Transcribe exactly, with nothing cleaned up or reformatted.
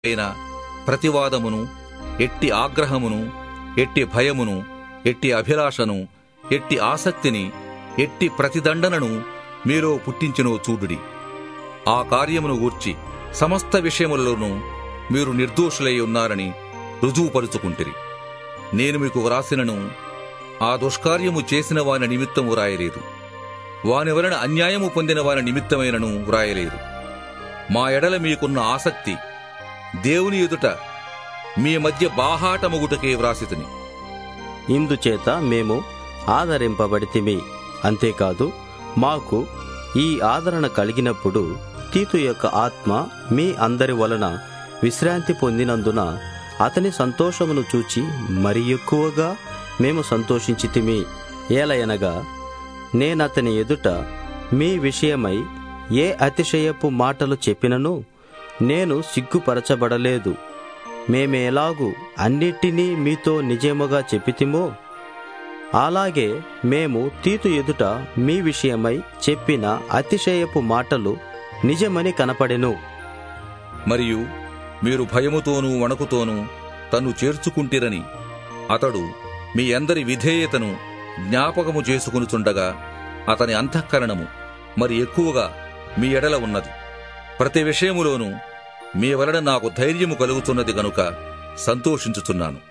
అయిన ప్రతివాదమును, ఎట్టి ఆగ్రహమును, ఎట్టి భయమును, ఎట్టి అభిలాషను, ఎట్టి ఆసక్తిని, ఎట్టి ప్రతిదండనను మీలో పుట్టించినో చూడుడి. ఆ కార్యమును గూర్చి సమస్త విషయములలోనూ మీరు నిర్దోషులై ఉన్నారని రుజువుపరుచుకుంటిరి. నేను మీకు వ్రాసినను ఆ దుష్కార్యము చేసిన వాని నిమిత్తము వ్రాయలేదు, వాని వలన అన్యాయము పొందిన వాని నిమిత్తమైనను వ్రాయలేదు. మా ఎడల మీకున్న ఆసక్తి దేవుని ఎదుట మీ మధ్య బాహాటముగుటకే వ్రాసితిని. ఇందుచేత మేము ఆదరింపబడితిమి. అంతేకాదు, మాకు ఈ ఆదరణ కలిగినప్పుడు తీతు యొక్క ఆత్మ మీ అందరి వలన విశ్రాంతి పొందినందున అతని సంతోషమును చూచి మరి ఎక్కువగా మేము సంతోషించితిమి. ఏలయనగా నేనతని ఎదుట మీ విషయమై ఏ అతిశయపు మాటలు చెప్పినను నేను సిగ్గుపరచబడలేదు. మేమేలాగు అన్నిటినీ మీతో నిజముగా చెప్పితిమో అలాగే మేము తీతు ఎదుట మీ విషయమై చెప్పిన అతిశయపు మాటలు నిజమని కనపడెను. మరియు మీరు భయముతోనూ వణకుతోనూ తన్ను చేర్చుకుంటిరని అతడు మీ అందరి విధేయతను జ్ఞాపకము చేసుకునుచుండగా అతని అంతఃకరణము మరి ఎక్కువగా మీ ఎడల ఉన్నది. ప్రతి విషయములోనూ మీ వలన నాకు ధైర్యము కలుగుతున్నది గనుక సంతోషించుచున్నాను.